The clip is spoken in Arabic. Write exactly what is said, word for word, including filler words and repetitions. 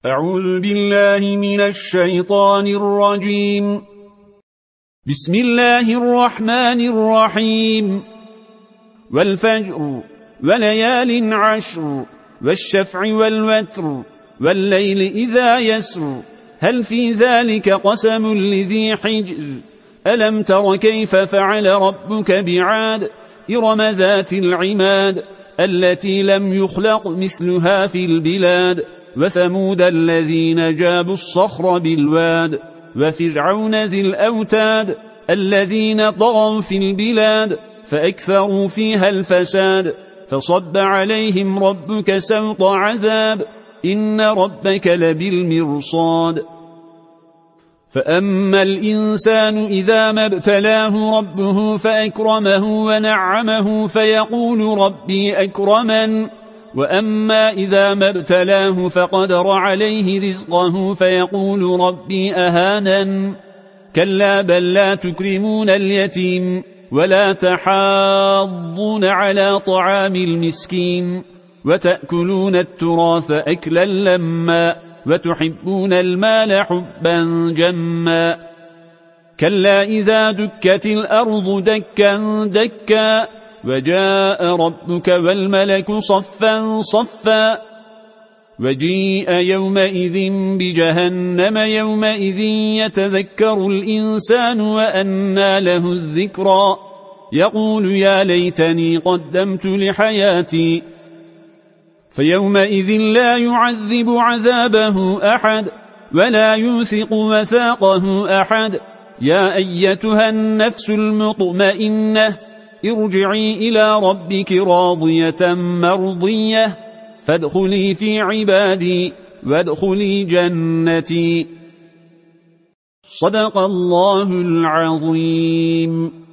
أعوذ بالله من الشيطان الرجيم. بسم الله الرحمن الرحيم. والفجر وليال عشر والشفع والوتر والليل إذا يسر هل في ذلك قسم لذي حجر ألم تر كيف فعل ربك بعاد إرم ذات العماد التي لم يخلق مثلها في البلاد وثمود الذين جابوا الصخر بالواد وفرعون ذي الأوتاد الذين طغوا في البلاد فأكثروا فيها الفساد فصب عليهم ربك سوط عذاب إن ربك لبالمرصاد فأما الإنسان إذا ما ابتلاه ربه فأكرمه ونعمه فيقول ربي أكرمن وأما إذا ما ابتلاه فقدر عليه رزقه فيقول ربي أهانن كلا بل لا تكرمون اليتيم ولا تحاضون على طعام المسكين وتأكلون التراث أكلا لما وتحبون المال حبا جما كلا إذا دكت الأرض دكا دكا وجاء ربك والملك صفا صفا وجيء يومئذ بجهنم يومئذ يتذكر الإنسان وأنى له الذكرى يقول يا ليتني قدمت لحياتي فيومئذ لا يعذب عذابه أحد ولا يوثق وثاقه أحد يا أيتها النفس المطمئنة ارجعي إلى ربك راضية مرضية فادخلي في عبادي وادخلي جنتي صدق الله العظيم.